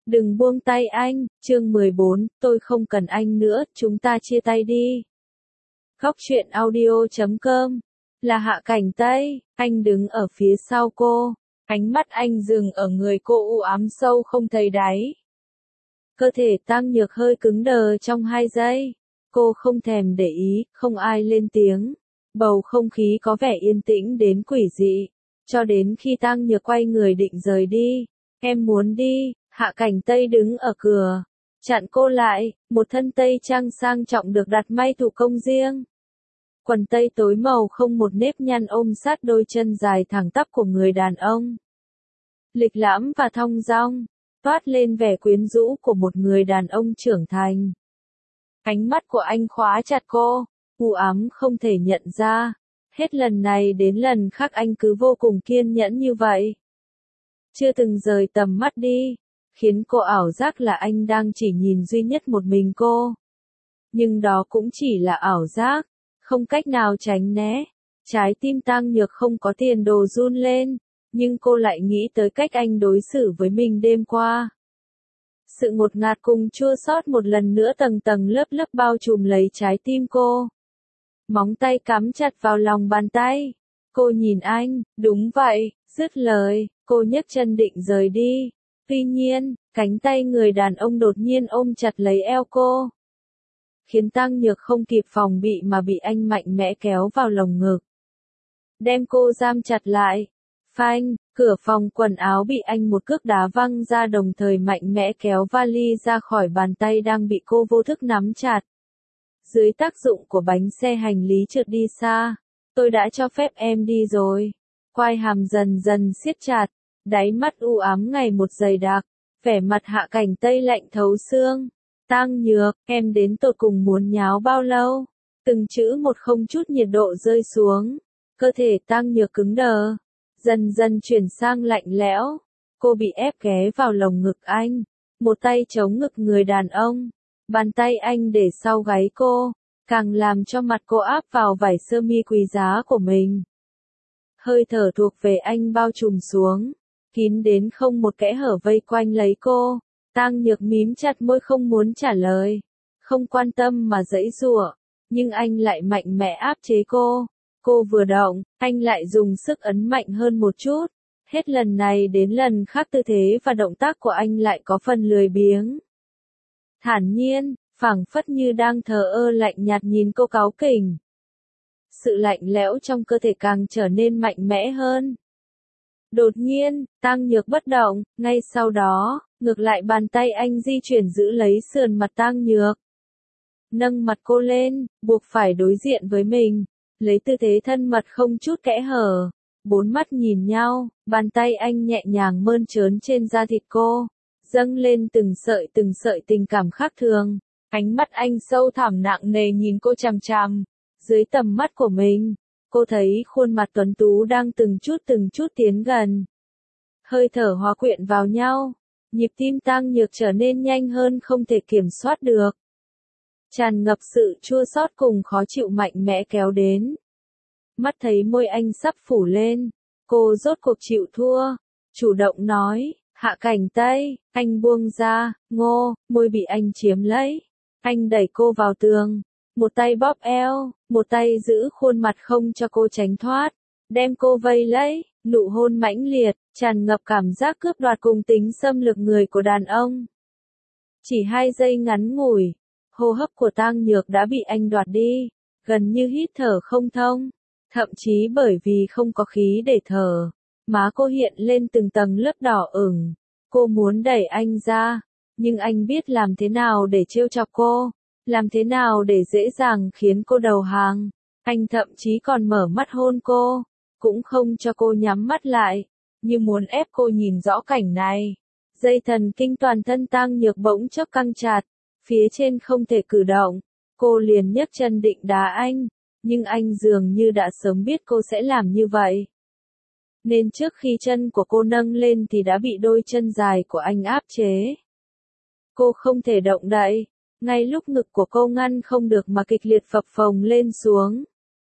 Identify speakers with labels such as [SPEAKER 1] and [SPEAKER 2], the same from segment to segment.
[SPEAKER 1] Đừng buông tay anh, chương 14, tôi không cần anh nữa, chúng ta chia tay đi. Góc truyện audio.com. Là Hạ Cảnh Tây, anh đứng ở phía sau cô. Ánh mắt anh dừng ở người cô u ám sâu không thấy đáy. Cơ thể Tang Nhược hơi cứng đờ trong 2 giây. Cô không thèm để ý, không ai lên tiếng. Bầu không khí có vẻ yên tĩnh đến quỷ dị. Cho đến khi Tang Nhược quay người định rời đi. Em muốn đi. Hạ Cảnh Tây đứng ở cửa, chặn cô lại, một thân tây trang sang trọng được đặt may thủ công riêng. Quần tây tối màu không một nếp nhăn ôm sát đôi chân dài thẳng tắp của người đàn ông. Lịch lãm và thong dong, toát lên vẻ quyến rũ của một người đàn ông trưởng thành. Ánh mắt của anh khóa chặt cô, u ám không thể nhận ra. Hết lần này đến lần khác anh cứ vô cùng kiên nhẫn như vậy. Chưa từng rời tầm mắt đi. Khiến cô ảo giác là anh đang chỉ nhìn duy nhất một mình cô. Nhưng đó cũng chỉ là ảo giác, không cách nào tránh né. Trái tim Tang Nhược không có tiền đồ run lên, nhưng cô lại nghĩ tới cách anh đối xử với mình đêm qua. Sự ngột ngạt cùng chua xót một lần nữa tầng tầng lớp lớp bao trùm lấy trái tim cô. Móng tay cắm chặt vào lòng bàn tay. Cô nhìn anh, đúng vậy, dứt lời, cô nhấc chân định rời đi. Tuy nhiên, cánh tay người đàn ông đột nhiên ôm chặt lấy eo cô. Khiến Tang Nhược không kịp phòng bị mà bị anh mạnh mẽ kéo vào lồng ngực. Đem cô giam chặt lại. Phanh, cửa phòng quần áo bị anh một cước đá văng ra đồng thời mạnh mẽ kéo vali ra khỏi bàn tay đang bị cô vô thức nắm chặt. Dưới tác dụng của bánh xe hành lý trượt đi xa. Tôi đã cho phép em đi rồi. Quai hàm dần dần siết chặt. Đáy mắt u ám ngày một dày đặc, vẻ mặt Hạ Cảnh Tây lạnh thấu xương. Tang Nhược, em đến tột cùng muốn nháo bao lâu? Từng chữ một không chút nhiệt độ rơi xuống. Cơ thể Tang Nhược cứng đờ, dần dần chuyển sang lạnh lẽo. Cô bị ép ghé vào lồng ngực anh, một tay chống ngực người đàn ông, bàn tay anh để sau gáy cô, càng làm cho mặt cô áp vào vải sơ mi quý giá của mình. Hơi thở thuộc về anh bao trùm xuống. Kín đến không một kẽ hở vây quanh lấy cô. Tang Nhược mím chặt môi không muốn trả lời. Không quan tâm mà giãy giụa. Nhưng anh lại mạnh mẽ áp chế cô. Cô vừa động, anh lại dùng sức ấn mạnh hơn một chút. Hết lần này đến lần khác tư thế và động tác của anh lại có phần lười biếng. Thản nhiên, phảng phất như đang thờ ơ lạnh nhạt nhìn cô cáu kỉnh. Sự lạnh lẽo trong cơ thể càng trở nên mạnh mẽ hơn. Đột nhiên, Tang Nhược bất động, ngay sau đó, ngược lại bàn tay anh di chuyển giữ lấy sườn mặt Tang Nhược. Nâng mặt cô lên, buộc phải đối diện với mình, lấy tư thế thân mật không chút kẽ hở. 4 mắt nhìn nhau, bàn tay anh nhẹ nhàng mơn trớn trên da thịt cô, dâng lên từng sợi tình cảm khác thường. Ánh mắt anh sâu thẳm nặng nề nhìn cô chằm chằm, dưới tầm mắt của mình. Cô thấy khuôn mặt tuấn tú đang từng chút tiến gần. Hơi thở hòa quyện vào nhau. Nhịp tim Tang Nhược trở nên nhanh hơn không thể kiểm soát được. Tràn ngập sự chua xót cùng khó chịu mạnh mẽ kéo đến. Mắt thấy môi anh sắp phủ lên. Cô rốt cuộc chịu thua. Chủ động nói, Hạ Cảnh Tây, anh buông ra, ngô, môi bị anh chiếm lấy. Anh đẩy cô vào tường. Một tay bóp eo, một tay giữ khuôn mặt không cho cô tránh thoát, đem cô vây lấy, nụ hôn mãnh liệt, tràn ngập cảm giác cướp đoạt cùng tính xâm lược người của đàn ông. Chỉ 2 giây ngắn ngủi, hô hấp của Tang Nhược đã bị anh đoạt đi, gần như hít thở không thông, thậm chí bởi vì không có khí để thở, má cô hiện lên từng tầng lớp đỏ ửng. Cô muốn đẩy anh ra, nhưng anh biết làm thế nào để trêu chọc cô. Làm thế nào để dễ dàng khiến cô đầu hàng. Anh thậm chí còn mở mắt hôn cô, cũng không cho cô nhắm mắt lại, như muốn ép cô nhìn rõ cảnh này. Dây thần kinh toàn thân Tang Nhược bỗng chốc căng chặt, phía trên không thể cử động. Cô liền nhấc chân định đá anh, nhưng anh dường như đã sớm biết cô sẽ làm như vậy. Nên trước khi chân của cô nâng lên thì đã bị đôi chân dài của anh áp chế. Cô không thể động đậy. Ngay lúc ngực của cô ngăn không được mà kịch liệt phập phồng lên xuống.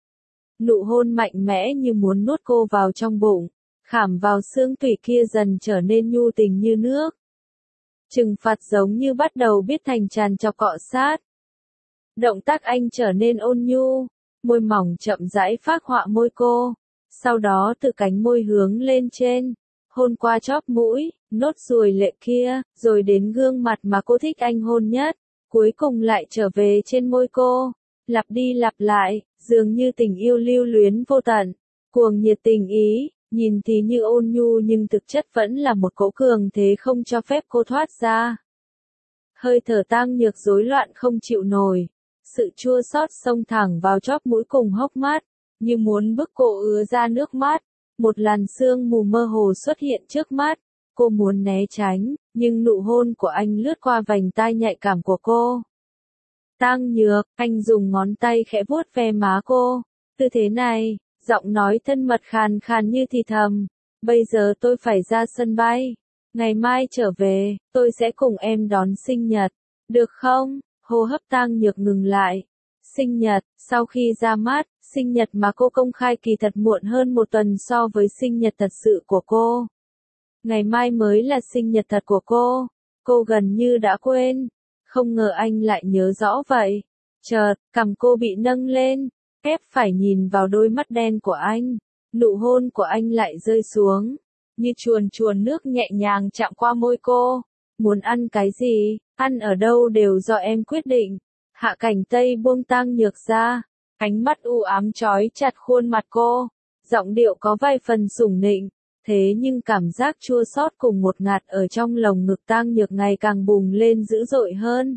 [SPEAKER 1] Nụ hôn mạnh mẽ như muốn nuốt cô vào trong bụng, khảm vào xương tủy kia dần trở nên nhu tình như nước. Trừng phạt giống như bắt đầu biết thành tràn trọc cọ sát. Động tác anh trở nên ôn nhu, môi mỏng chậm rãi phác họa môi cô, sau đó từ cánh môi hướng lên trên, hôn qua chóp mũi, nốt ruồi lệ kia, rồi đến gương mặt mà cô thích anh hôn nhất, cuối cùng lại trở về trên môi cô, lặp đi lặp lại, dường như tình yêu lưu luyến vô tận, cuồng nhiệt tình ý, nhìn thì như ôn nhu nhưng thực chất vẫn là một cỗ cường thế không cho phép cô thoát ra. Hơi thở Tang Nhược rối loạn không chịu nổi, sự chua xót xông thẳng vào chóp mũi cùng hốc mắt, như muốn bức cô ứa ra nước mắt. Một làn sương mù mơ hồ xuất hiện trước mắt, cô muốn né tránh, nhưng nụ hôn của anh lướt qua vành tai nhạy cảm của cô. Tang Nhược, anh dùng ngón tay khẽ vuốt ve má cô, tư thế này, giọng nói thân mật khàn khàn như thì thầm, bây giờ tôi phải ra sân bay, ngày mai trở về, tôi sẽ cùng em đón sinh nhật, được không? Hô hấp Tang Nhược ngừng lại. Sinh nhật, sau khi ra mắt, sinh nhật mà cô công khai kỳ thật muộn hơn một tuần so với sinh nhật thật sự của cô. Ngày mai mới là sinh nhật thật của cô gần như đã quên, không ngờ anh lại nhớ rõ vậy. Chợt, cằm cô bị nâng lên, ép phải nhìn vào đôi mắt đen của anh, nụ hôn của anh lại rơi xuống, như chuồn chuồn nước nhẹ nhàng chạm qua môi cô. Muốn ăn cái gì, ăn ở đâu đều do em quyết định. Hạ Cảnh Tây buông Tang Nhược ra, ánh mắt u ám trói chặt khuôn mặt cô, giọng điệu có vài phần sủng nịnh, thế nhưng cảm giác chua xót cùng một ngạt ở trong lồng ngực Tang Nhược ngày càng bùng lên dữ dội hơn.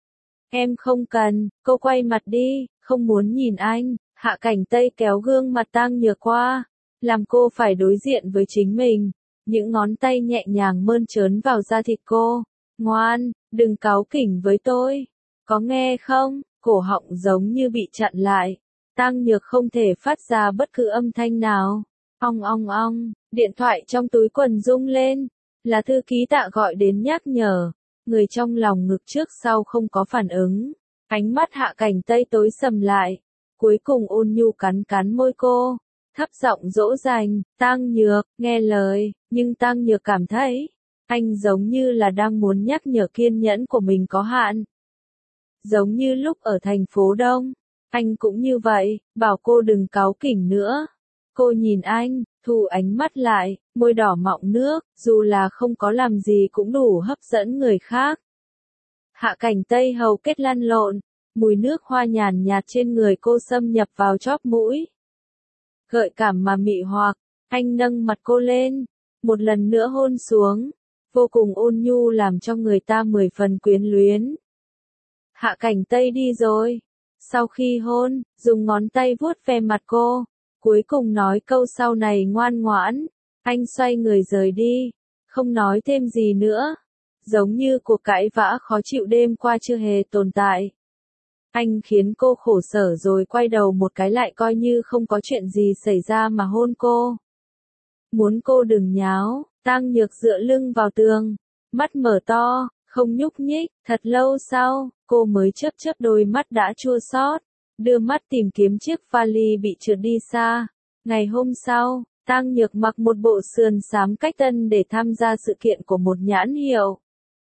[SPEAKER 1] Em không cần, cô quay mặt đi, không muốn nhìn anh. Hạ Cảnh Tây kéo gương mặt Tang Nhược qua, làm cô phải đối diện với chính mình. Những ngón tay nhẹ nhàng mơn trớn vào da thịt cô. Ngoan, đừng cáu kỉnh với tôi. Có nghe không? Cổ họng giống như bị chặn lại. Tang Nhược không thể phát ra bất cứ âm thanh nào. Ong ong ong, điện thoại trong túi quần rung lên. Là thư ký Tạ gọi đến nhắc nhở. Người trong lòng ngực trước sau không có phản ứng. Ánh mắt Hạ Cảnh Tây tối sầm lại. Cuối cùng ôn nhu cắn cắn môi cô. Thấp giọng dỗ dành, Tang Nhược, nghe lời, nhưng Tang Nhược cảm thấy, anh giống như là đang muốn nhắc nhở kiên nhẫn của mình có hạn. Giống như lúc ở thành phố Đông, anh cũng như vậy, bảo cô đừng cáu kỉnh nữa. Cô nhìn anh, thu ánh mắt lại, môi đỏ mọng nước, dù là không có làm gì cũng đủ hấp dẫn người khác. Hạ Cảnh Tây hầu kết lăn lộn, mùi nước hoa nhàn nhạt trên người cô xâm nhập vào chóp mũi. Gợi cảm mà mị hoặc, anh nâng mặt cô lên, một lần nữa hôn xuống, vô cùng ôn nhu làm cho người ta 10 phần quyến luyến. Hạ Cảnh Tây đi rồi. Sau khi hôn, dùng ngón tay vuốt ve mặt cô, cuối cùng nói câu sau này ngoan ngoãn, anh xoay người rời đi, không nói thêm gì nữa. Giống như cuộc cãi vã khó chịu đêm qua chưa hề tồn tại. Anh khiến cô khổ sở rồi quay đầu một cái lại coi như không có chuyện gì xảy ra mà hôn cô. Muốn cô đừng nháo, Tang Nhược dựa lưng vào tường, mắt mở to, không nhúc nhích, thật lâu sau, cô mới chớp chớp đôi mắt đã chua xót, đưa mắt tìm kiếm chiếc vali bị trượt đi xa. Ngày hôm sau, Tang Nhược mặc một bộ sườn xám cách tân để tham gia sự kiện của một nhãn hiệu.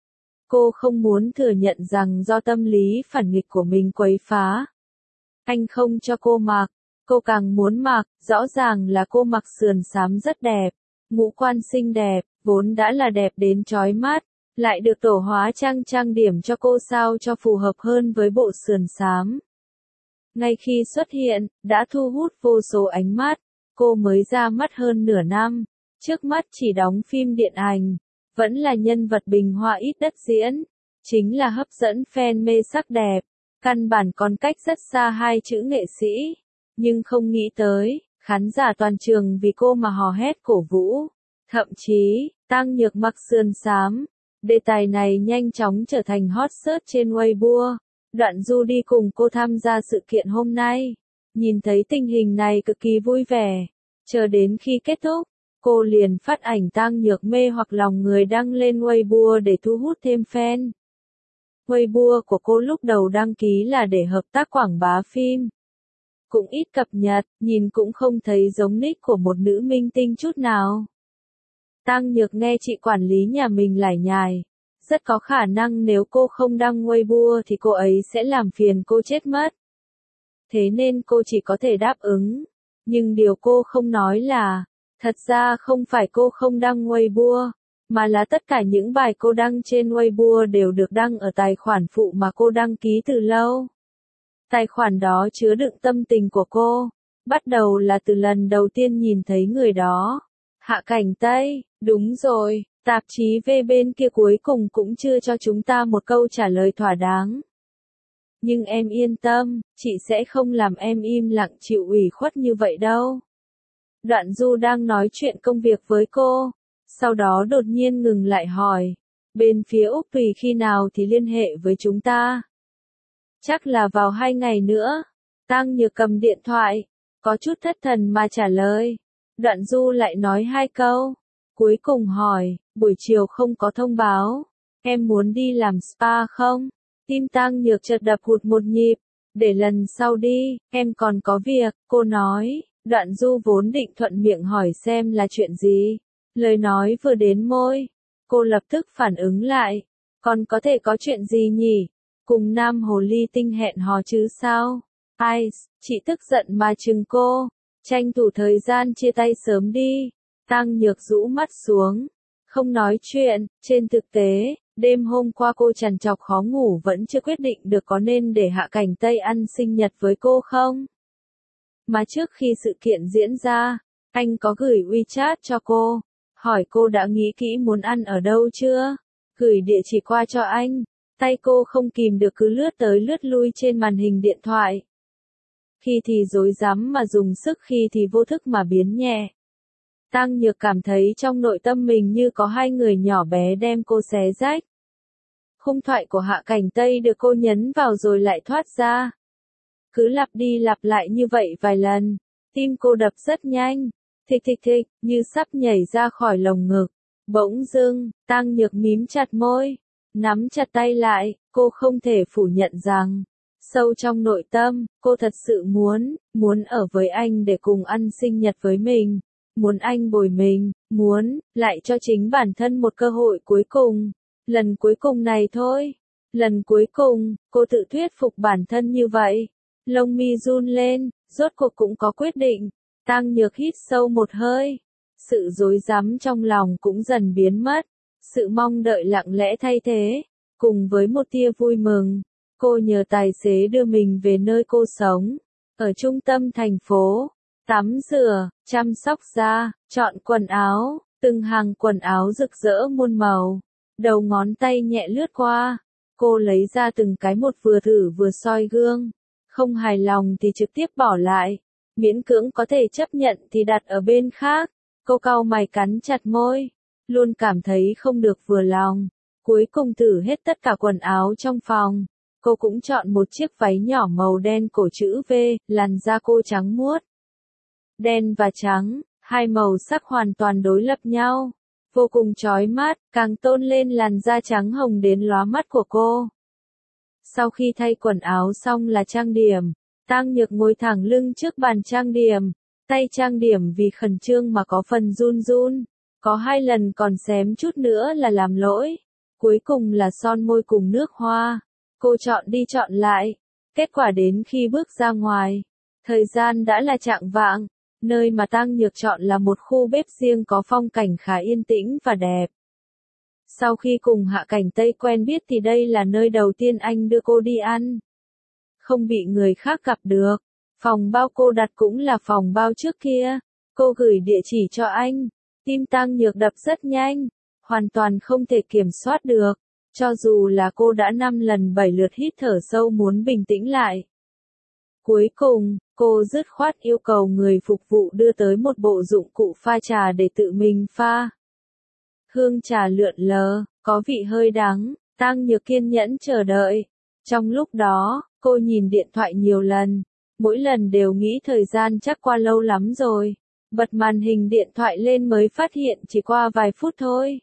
[SPEAKER 1] Cô không muốn thừa nhận rằng do tâm lý phản nghịch của mình quấy phá. Anh không cho cô mặc, cô càng muốn mặc, rõ ràng là cô mặc sườn xám rất đẹp, ngũ quan xinh đẹp, vốn đã là đẹp đến chói mắt, lại được tổ hóa trang điểm cho cô sao cho phù hợp hơn với bộ sườn xám. Ngay khi xuất hiện, đã thu hút vô số ánh mắt, cô mới ra mắt hơn nửa năm, trước mắt chỉ đóng phim điện ảnh. Vẫn là nhân vật bình hoa ít đất diễn, chính là hấp dẫn fan mê sắc đẹp, căn bản còn cách rất xa hai chữ nghệ sĩ, nhưng không nghĩ tới, khán giả toàn trường vì cô mà hò hét cổ vũ, thậm chí, Tang Nhược mặc sườn xám, đề tài này nhanh chóng trở thành hot search trên Weibo, Đoạn Du đi cùng cô tham gia sự kiện hôm nay, nhìn thấy tình hình này cực kỳ vui vẻ, chờ đến khi kết thúc. Cô liền phát ảnh Tang Nhược mê hoặc lòng người đăng lên Weibo để thu hút thêm fan. Weibo của cô lúc đầu đăng ký là để hợp tác quảng bá phim. Cũng ít cập nhật, nhìn cũng không thấy giống nick của một nữ minh tinh chút nào. Tang Nhược nghe chị quản lý nhà mình lải nhải, Rất có khả năng nếu cô không đăng Weibo thì cô ấy sẽ làm phiền cô chết mất. Thế nên cô chỉ có thể đáp ứng. Nhưng điều cô không nói là, thật ra không phải cô không đăng Weibo, mà là tất cả những bài cô đăng trên Weibo đều được đăng ở tài khoản phụ mà cô đăng ký từ lâu. Tài khoản đó chứa đựng tâm tình của cô, bắt đầu là từ lần đầu tiên nhìn thấy người đó. Hạ Cảnh Tây, đúng rồi, tạp chí V bên kia cuối cùng cũng chưa cho chúng ta một câu trả lời thỏa đáng. Nhưng em yên tâm, chị sẽ không làm em im lặng chịu ủy khuất như vậy đâu. Đoạn Du đang nói chuyện công việc với cô, sau đó đột nhiên ngừng lại hỏi, bên phía Úc Tùy khi nào thì liên hệ với chúng ta? Chắc là vào 2 ngày nữa. Tang Nhược cầm điện thoại, có chút thất thần mà trả lời. Đoạn Du lại nói 2 câu, cuối cùng hỏi, buổi chiều không có thông báo, em muốn đi làm spa không? Tim Tang Nhược chợt đập hụt một nhịp, để lần sau đi, em còn có việc, cô nói. Đoạn Du vốn định thuận miệng hỏi xem là chuyện gì. Lời nói vừa đến môi, cô lập tức phản ứng lại, còn có thể có chuyện gì nhỉ? Cùng nam hồ ly tinh hẹn hò chứ sao? Ai, chị tức giận mà chừng cô, tranh thủ thời gian chia tay sớm đi. Tang Nhược rũ mắt xuống, không nói chuyện. Trên thực tế, đêm hôm qua cô trằn trọc khó ngủ vẫn chưa quyết định được có nên để Hạ Cảnh Tây ăn sinh nhật với cô không. Mà trước khi sự kiện diễn ra, anh có gửi WeChat cho cô, hỏi cô đã nghĩ kỹ muốn ăn ở đâu chưa, gửi địa chỉ qua cho anh. Tay cô không kìm được cứ lướt tới lướt lui trên màn hình điện thoại. Khi thì rối rắm mà dùng sức, khi thì vô thức mà biến nhẹ. Tang Nhược cảm thấy trong nội tâm mình như có 2 người nhỏ bé đem cô xé rách. Khung thoại của Hạ Cảnh Tây được cô nhấn vào rồi lại thoát ra. Cứ lặp đi lặp lại như vậy vài lần, tim cô đập rất nhanh, thịch thịch thịch, như sắp nhảy ra khỏi lồng ngực. Bỗng dưng, Tang Nhược mím chặt môi, nắm chặt tay lại, cô không thể phủ nhận rằng, sâu trong nội tâm, cô thật sự muốn ở với anh để cùng ăn sinh nhật với mình, muốn anh bồi mình, muốn lại cho chính bản thân một cơ hội cuối cùng, lần cuối cùng này thôi, lần cuối cùng, cô tự thuyết phục bản thân như vậy. Lông mi run lên, rốt cuộc cũng có quyết định. Tang Nhược hít sâu một hơi, sự rối rắm trong lòng cũng dần biến mất, sự mong đợi lặng lẽ thay thế, cùng với một tia vui mừng. Cô nhờ tài xế đưa mình về nơi cô sống, ở trung tâm thành phố, tắm rửa, chăm sóc da, chọn quần áo, từng hàng quần áo rực rỡ muôn màu, đầu ngón tay nhẹ lướt qua, cô lấy ra từng cái một vừa thử vừa soi gương, không hài lòng thì trực tiếp bỏ lại, miễn cưỡng có thể chấp nhận thì đặt ở bên khác. Cô cau mày cắn chặt môi, luôn cảm thấy không được vừa lòng. Cuối cùng thử hết tất cả quần áo trong phòng. Cô cũng chọn một chiếc váy nhỏ màu đen cổ chữ V, làn da cô trắng muốt. Đen và trắng, 2 màu sắc hoàn toàn đối lập nhau. Vô cùng chói mắt, càng tôn lên làn da trắng hồng đến lóa mắt của cô. Sau khi thay quần áo xong là trang điểm. Tang Nhược ngồi thẳng lưng trước bàn trang điểm. Tay trang điểm vì khẩn trương mà có phần run run. Có 2 lần còn xém chút nữa là làm lỗi. Cuối cùng là son môi cùng nước hoa. Cô chọn đi chọn lại. Kết quả đến khi bước ra ngoài, thời gian đã là chạng vạng. Nơi mà Tang Nhược chọn là một khu bếp riêng có phong cảnh khá yên tĩnh và đẹp. Sau khi cùng Hạ Cảnh Tây quen biết thì đây là nơi đầu tiên anh đưa cô đi ăn. Không bị người khác gặp được. Phòng bao cô đặt cũng là phòng bao trước kia. Cô gửi địa chỉ cho anh. Tim Tang Nhược đập rất nhanh, hoàn toàn không thể kiểm soát được. Cho dù là cô đã 5 lần 7 lượt hít thở sâu muốn bình tĩnh lại. Cuối cùng, cô dứt khoát yêu cầu người phục vụ đưa tới một bộ dụng cụ pha trà để tự mình pha. Hương trà lượn lờ, có vị hơi đắng, Tang Nhược kiên nhẫn chờ đợi. Trong lúc đó, cô nhìn điện thoại nhiều lần, mỗi lần đều nghĩ thời gian chắc qua lâu lắm rồi. Bật màn hình điện thoại lên mới phát hiện chỉ qua vài phút thôi.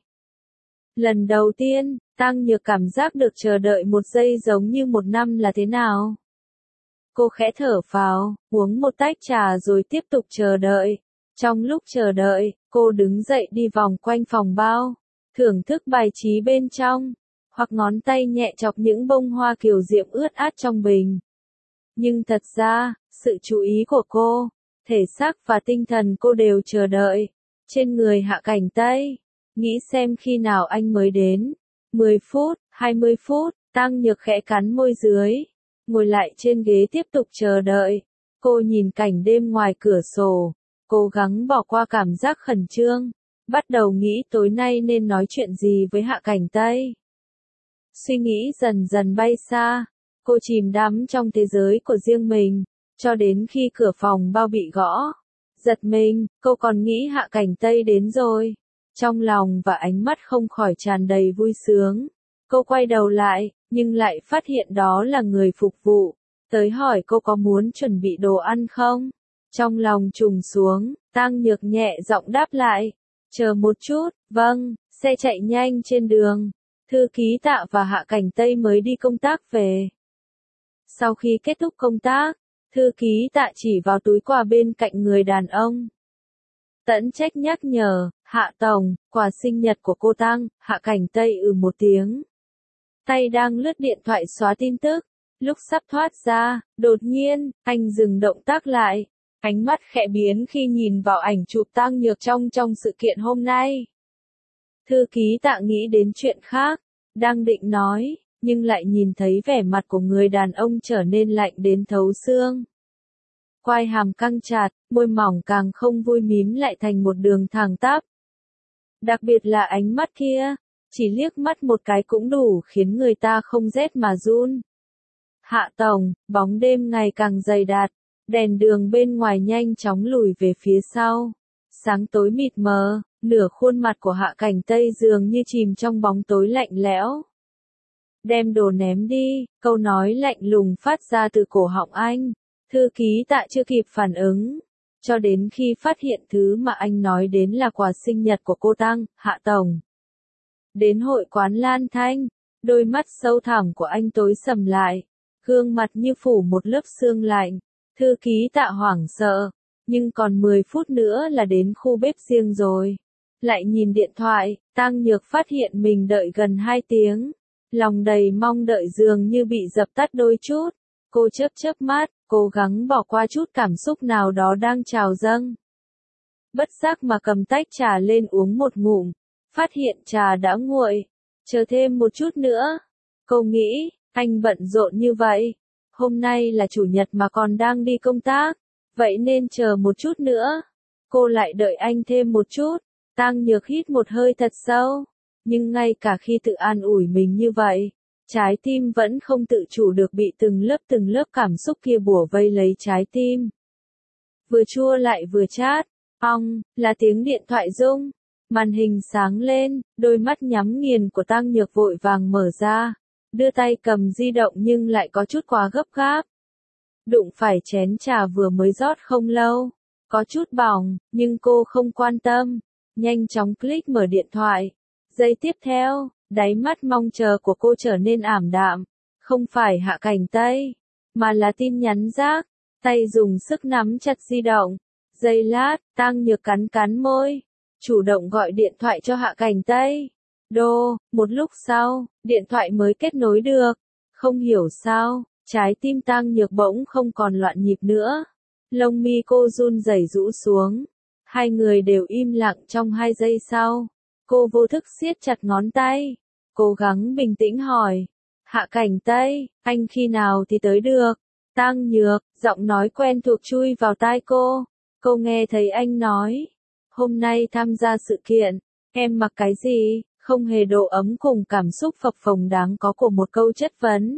[SPEAKER 1] Lần đầu tiên, Tang Nhược cảm giác được chờ đợi 1 giây giống như 1 năm là thế nào. Cô khẽ thở phào, uống một tách trà rồi tiếp tục chờ đợi. Trong lúc chờ đợi, cô đứng dậy đi vòng quanh phòng bao, thưởng thức bài trí bên trong. hoặc ngón tay nhẹ chọc những bông hoa kiều diễm ướt át trong bình. Nhưng thật ra, sự chú ý của cô, thể xác và tinh thần cô đều chờ đợi, trên người Hạ Cảnh Tây. Nghĩ xem khi nào anh mới đến. 10 phút, 20 phút, Tang Nhược khẽ cắn môi dưới, ngồi lại trên ghế tiếp tục chờ đợi. Cô nhìn cảnh đêm ngoài cửa sổ, cố gắng bỏ qua cảm giác khẩn trương, bắt đầu nghĩ tối nay nên nói chuyện gì với Hạ Cảnh Tây. Suy nghĩ dần dần bay xa, cô chìm đắm trong thế giới của riêng mình, cho đến khi cửa phòng bao bị gõ. Giật mình, cô còn nghĩ Hạ Cảnh Tây đến rồi. Trong lòng và ánh mắt không khỏi tràn đầy vui sướng. Cô quay đầu lại, nhưng lại phát hiện đó là người phục vụ. Tới hỏi cô có muốn chuẩn bị đồ ăn không? Trong lòng trùng xuống, Tang Nhược nhẹ giọng đáp lại. Chờ một chút, vâng, xe chạy nhanh trên đường. Thư ký Tạ và Hạ Cảnh Tây mới đi công tác về. Sau khi kết thúc công tác, thư ký Tạ chỉ vào túi quà bên cạnh người đàn ông. Tẫn trách nhắc nhở, Hạ Tổng, quà sinh nhật của cô Tang. Hạ Cảnh Tây một tiếng. Tay đang lướt điện thoại xóa tin tức. Lúc sắp thoát ra, đột nhiên, anh dừng động tác lại. Ánh mắt khẽ biến khi nhìn vào ảnh chụp Tang Nhược trong sự kiện hôm nay. Thư ký Tạ nghĩ đến chuyện khác, đang định nói, nhưng lại nhìn thấy vẻ mặt của người đàn ông trở nên lạnh đến thấu xương. Quai hàm căng chặt, môi mỏng càng không vui mím lại thành một đường thẳng tắp. Đặc biệt là ánh mắt kia, chỉ liếc mắt một cái cũng đủ khiến người ta không rét mà run. Hạ Tổng, bóng đêm ngày càng dày đặc, đèn đường bên ngoài nhanh chóng lùi về phía sau. Sáng tối mịt mờ, nửa khuôn mặt của Hạ Cảnh Tây dường như chìm trong bóng tối lạnh lẽo. Đem đồ ném đi, câu nói lạnh lùng phát ra từ cổ họng anh. Thư ký Tạ chưa kịp phản ứng, cho đến khi phát hiện thứ mà anh nói đến là quà sinh nhật của cô Tang. Hạ Tổng. Đến hội quán Lan Thanh, đôi mắt sâu thẳm của anh tối sầm lại, gương mặt như phủ một lớp sương lạnh. Thư ký Tạ hoảng sợ, nhưng còn 10 phút nữa là đến khu bếp riêng rồi. Lại nhìn điện thoại, Tang Nhược phát hiện mình đợi gần 2 tiếng. Lòng đầy mong đợi dường như bị dập tắt đôi chút. Cô chớp chớp mắt, cố gắng bỏ qua chút cảm xúc nào đó đang trào dâng. Bất giác mà cầm tách trà lên uống một ngụm, phát hiện trà đã nguội. Chờ thêm một chút nữa. Cô nghĩ, anh bận rộn như vậy. Hôm nay là chủ nhật mà còn đang đi công tác, vậy nên chờ một chút nữa. Cô lại đợi anh thêm một chút. Tang Nhược hít một hơi thật sâu, nhưng ngay cả khi tự an ủi mình như vậy, trái tim vẫn không tự chủ được bị từng lớp cảm xúc kia bủa vây lấy trái tim. Vừa chua lại vừa chát, là tiếng điện thoại rung, màn hình sáng lên, đôi mắt nhắm nghiền của Tang Nhược vội vàng mở ra, đưa tay cầm di động nhưng lại có chút quá gấp gáp. Đụng phải chén trà vừa mới rót không lâu, có chút bỏng, nhưng cô không quan tâm, nhanh chóng click mở điện thoại. Giây tiếp theo, đáy mắt mong chờ của cô trở nên ảm đạm, không phải Hạ Cảnh Tây, mà là tin nhắn rác. Tay dùng sức nắm chặt di động. Giây lát, Tang Nhược cắn cắn môi, chủ động gọi điện thoại cho Hạ Cảnh Tây. Một lúc sau, điện thoại mới kết nối được. Không hiểu sao, trái tim Tang Nhược bỗng không còn loạn nhịp nữa. Lông mi cô run rẩy rũ xuống. Hai người đều im lặng trong 2 giây sau. Cô vô thức siết chặt ngón tay, cố gắng bình tĩnh hỏi. Hạ Cảnh Tây, anh khi nào thì tới được? Tang Nhược, giọng nói quen thuộc chui vào tai cô. Cô nghe thấy anh nói. Hôm nay tham gia sự kiện, em mặc cái gì? Không hề độ ấm cùng cảm xúc phập phồng đáng có của một câu chất vấn.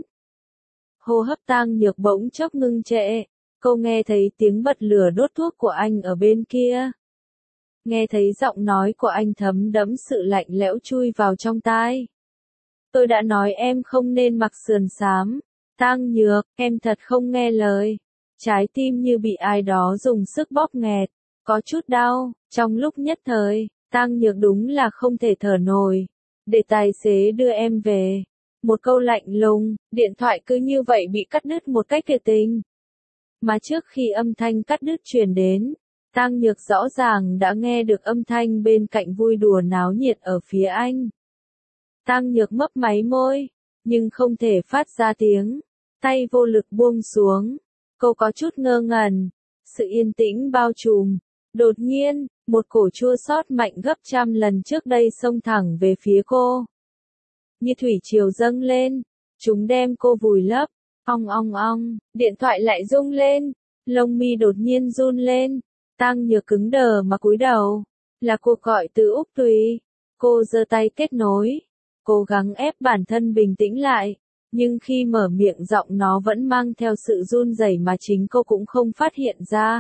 [SPEAKER 1] Hô hấp Tang Nhược bỗng chốc ngưng trệ. Cô nghe thấy tiếng bật lửa đốt thuốc của anh ở bên kia. Nghe thấy giọng nói của anh thấm đẫm sự lạnh lẽo chui vào trong tai. Tôi đã nói em không nên mặc sườn xám. Tang Nhược, em thật không nghe lời. Trái tim như bị ai đó dùng sức bóp nghẹt, có chút đau. Trong lúc nhất thời, Tang Nhược đúng là không thể thở nổi. Để tài xế đưa em về. Một câu lạnh lùng, điện thoại cứ như vậy bị cắt đứt một cách tuyệt tình. Mà trước khi âm thanh cắt đứt truyền đến, Tang Nhược rõ ràng đã nghe được âm thanh bên cạnh vui đùa náo nhiệt ở phía anh. Tang Nhược mấp máy môi, nhưng không thể phát ra tiếng. Tay vô lực buông xuống. Cô có chút ngơ ngẩn. Sự yên tĩnh bao trùm. Đột nhiên, một cổ chua xót mạnh gấp trăm lần trước đây xông thẳng về phía cô. Như thủy triều dâng lên. Chúng đem cô vùi lấp. Ong ong ong, điện thoại lại rung lên. Lông mi đột nhiên run lên. Tang Nhược cứng đờ mà cúi đầu. Là cuộc gọi từ Úc Tùy. Cô giơ tay kết nối. Cố gắng ép bản thân bình tĩnh lại. Nhưng khi mở miệng giọng nó vẫn mang theo sự run rẩy mà chính cô cũng không phát hiện ra.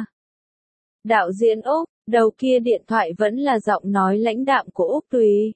[SPEAKER 1] Đạo diễn Úc, đầu kia điện thoại vẫn là giọng nói lãnh đạm của Úc Tùy.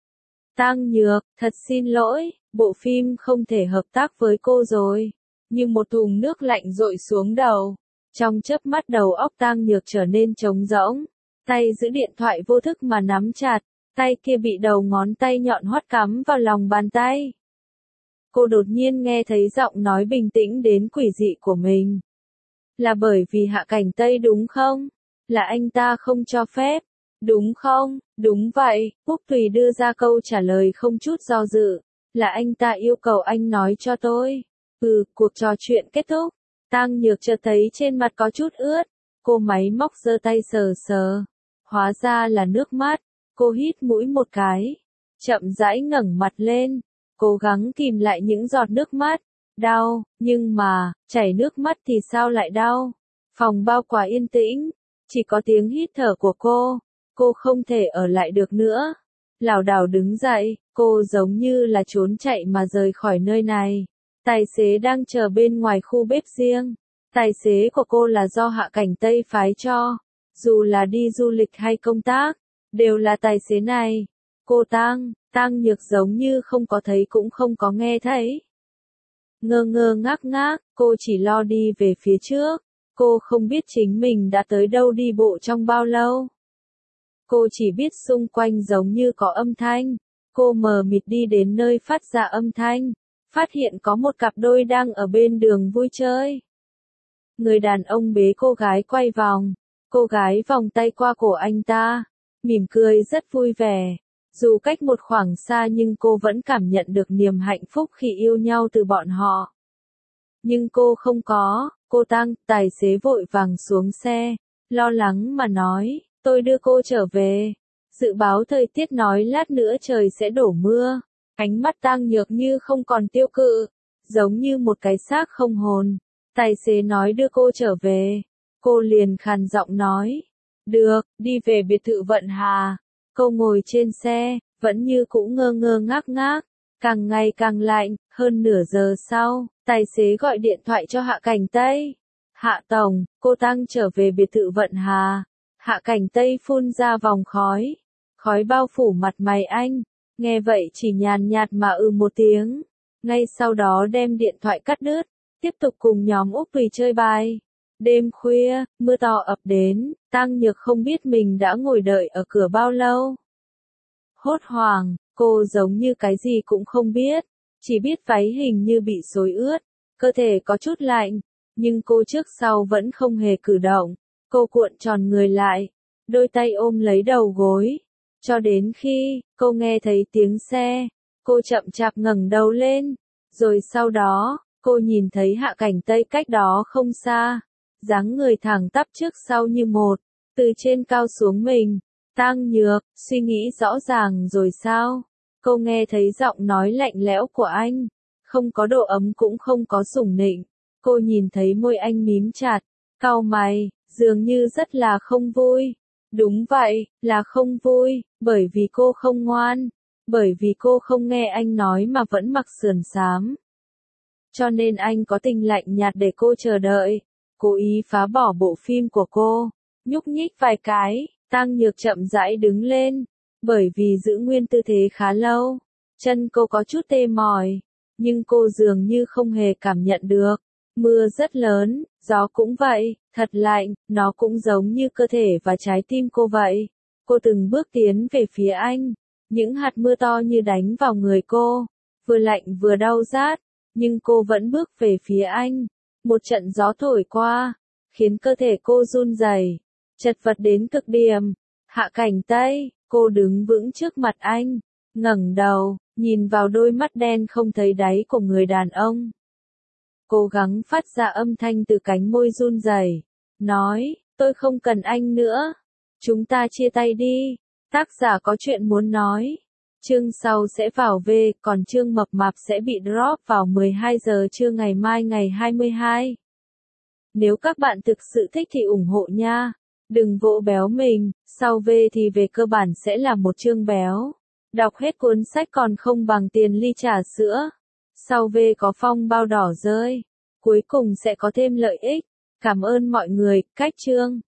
[SPEAKER 1] Tang Nhược, thật xin lỗi, bộ phim không thể hợp tác với cô rồi. Như một thùng nước lạnh dội xuống đầu. Trong chớp mắt đầu óc Tang Nhược trở nên trống rỗng. Tay giữ điện thoại vô thức mà nắm chặt. Tay kia bị đầu ngón tay nhọn hoắt cắm vào lòng bàn tay. Cô đột nhiên nghe thấy giọng nói bình tĩnh đến quỷ dị của mình. Là bởi vì Hạ Cảnh Tây đúng không? Là anh ta không cho phép. Đúng không? Đúng vậy, Úc Tùy đưa ra câu trả lời không chút do dự. Là anh ta yêu cầu anh nói cho tôi. Cuộc trò chuyện kết thúc. Tang Nhược chợt thấy trên mặt có chút ướt. Cô máy móc giơ tay sờ sờ. Hóa ra là nước mắt. Cô hít mũi một cái. Chậm rãi ngẩng mặt lên. Cố gắng kìm lại những giọt nước mắt. Đau, nhưng mà, chảy nước mắt thì sao lại đau? Phòng bao quả yên tĩnh. Chỉ có tiếng hít thở của cô. Cô không thể ở lại được nữa. Lảo đảo đứng dậy, cô giống như là trốn chạy mà rời khỏi nơi này. Tài xế đang chờ bên ngoài khu bếp riêng. Tài xế của cô là do Hạ Cảnh Tây phái cho. Dù là đi du lịch hay công tác, đều là tài xế này. Cô Tang Nhược giống như không có thấy cũng không có nghe thấy. Ngơ ngơ ngác ngác, cô chỉ lo đi về phía trước. Cô không biết chính mình đã tới đâu đi bộ trong bao lâu. Cô chỉ biết xung quanh giống như có âm thanh. Cô mờ mịt đi đến nơi phát ra âm thanh. Phát hiện có một cặp đôi đang ở bên đường vui chơi. Người đàn ông bế cô gái quay vòng. Cô gái vòng tay qua cổ anh ta. Mỉm cười rất vui vẻ. Dù cách một khoảng xa nhưng cô vẫn cảm nhận được niềm hạnh phúc khi yêu nhau từ bọn họ. Nhưng cô không có, tài xế vội vàng xuống xe, lo lắng mà nói, tôi đưa cô trở về. Dự báo thời tiết nói lát nữa trời sẽ đổ mưa. Ánh mắt Tang Nhược như không còn tiêu cự, giống như một cái xác không hồn. Tài xế nói đưa cô trở về. Cô liền khàn giọng nói, được, đi về biệt thự Vận Hà. Cô ngồi trên xe, vẫn như cũ ngơ ngơ ngác ngác, càng ngày càng lạnh. Hơn nửa giờ sau, tài xế gọi điện thoại cho Hạ Cảnh Tây. Hạ Tổng, cô Tang trở về biệt thự Vận Hà. Hạ Cảnh Tây phun ra vòng khói. Khói bao phủ mặt mày anh. Nghe vậy chỉ nhàn nhạt mà một tiếng. Ngay sau đó đem điện thoại cắt đứt. Tiếp tục cùng nhóm Úc Tùy chơi bài. Đêm khuya, mưa to ập đến. Tang Nhược không biết mình đã ngồi đợi ở cửa bao lâu. Hốt hoảng, cô giống như cái gì cũng không biết. Chỉ biết váy hình như bị xối ướt. Cơ thể có chút lạnh. Nhưng cô trước sau vẫn không hề cử động. Cô cuộn tròn người lại. Đôi tay ôm lấy đầu gối. Cho đến khi, cô nghe thấy tiếng xe. Cô chậm chạp ngẩng đầu lên. Rồi sau đó, cô nhìn thấy Hạ Cảnh Tây cách đó không xa. Dáng người thẳng tắp trước sau như một. Từ trên cao xuống mình. Tang Nhược, suy nghĩ rõ ràng rồi sao? Cô nghe thấy giọng nói lạnh lẽo của anh. Không có độ ấm cũng không có sủng nịnh. Cô nhìn thấy môi anh mím chặt. Cau mày, dường như rất là không vui. Đúng vậy, là không vui, bởi vì cô không ngoan. Bởi vì cô không nghe anh nói mà vẫn mặc sườn xám. Cho nên anh có tình lạnh nhạt để cô chờ đợi. Cố ý phá bỏ bộ phim của cô. Nhúc nhích vài cái, Tang Nhược chậm rãi đứng lên. Bởi vì giữ nguyên tư thế khá lâu. Chân cô có chút tê mỏi. Nhưng cô dường như không hề cảm nhận được. Mưa rất lớn, gió cũng vậy, thật lạnh, nó cũng giống như cơ thể và trái tim cô vậy. Cô từng bước tiến về phía anh. Những hạt mưa to như đánh vào người cô. Vừa lạnh vừa đau rát. Nhưng cô vẫn bước về phía anh. Một trận gió thổi qua. Khiến cơ thể cô run rẩy, chật vật đến cực điểm. Hạ Cảnh Tây, cô đứng vững trước mặt anh. ngẩng đầu, nhìn vào đôi mắt đen không thấy đáy của người đàn ông. Cố gắng phát ra âm thanh từ cánh môi run rẩy, nói, tôi không cần anh nữa. Chúng ta chia tay đi. Tác giả có chuyện muốn nói. Chương sau sẽ vào về, còn chương mập mạp sẽ bị drop vào 12 giờ trưa ngày mai ngày 22. Nếu các bạn thực sự thích thì ủng hộ nha. Đừng vỗ béo mình, sau về thì về cơ bản sẽ là một chương béo. Đọc hết cuốn sách còn không bằng tiền ly trà sữa. Sau về có phong bao đỏ rơi. Cuối cùng sẽ có thêm lợi ích. Cảm ơn mọi người, cách chương.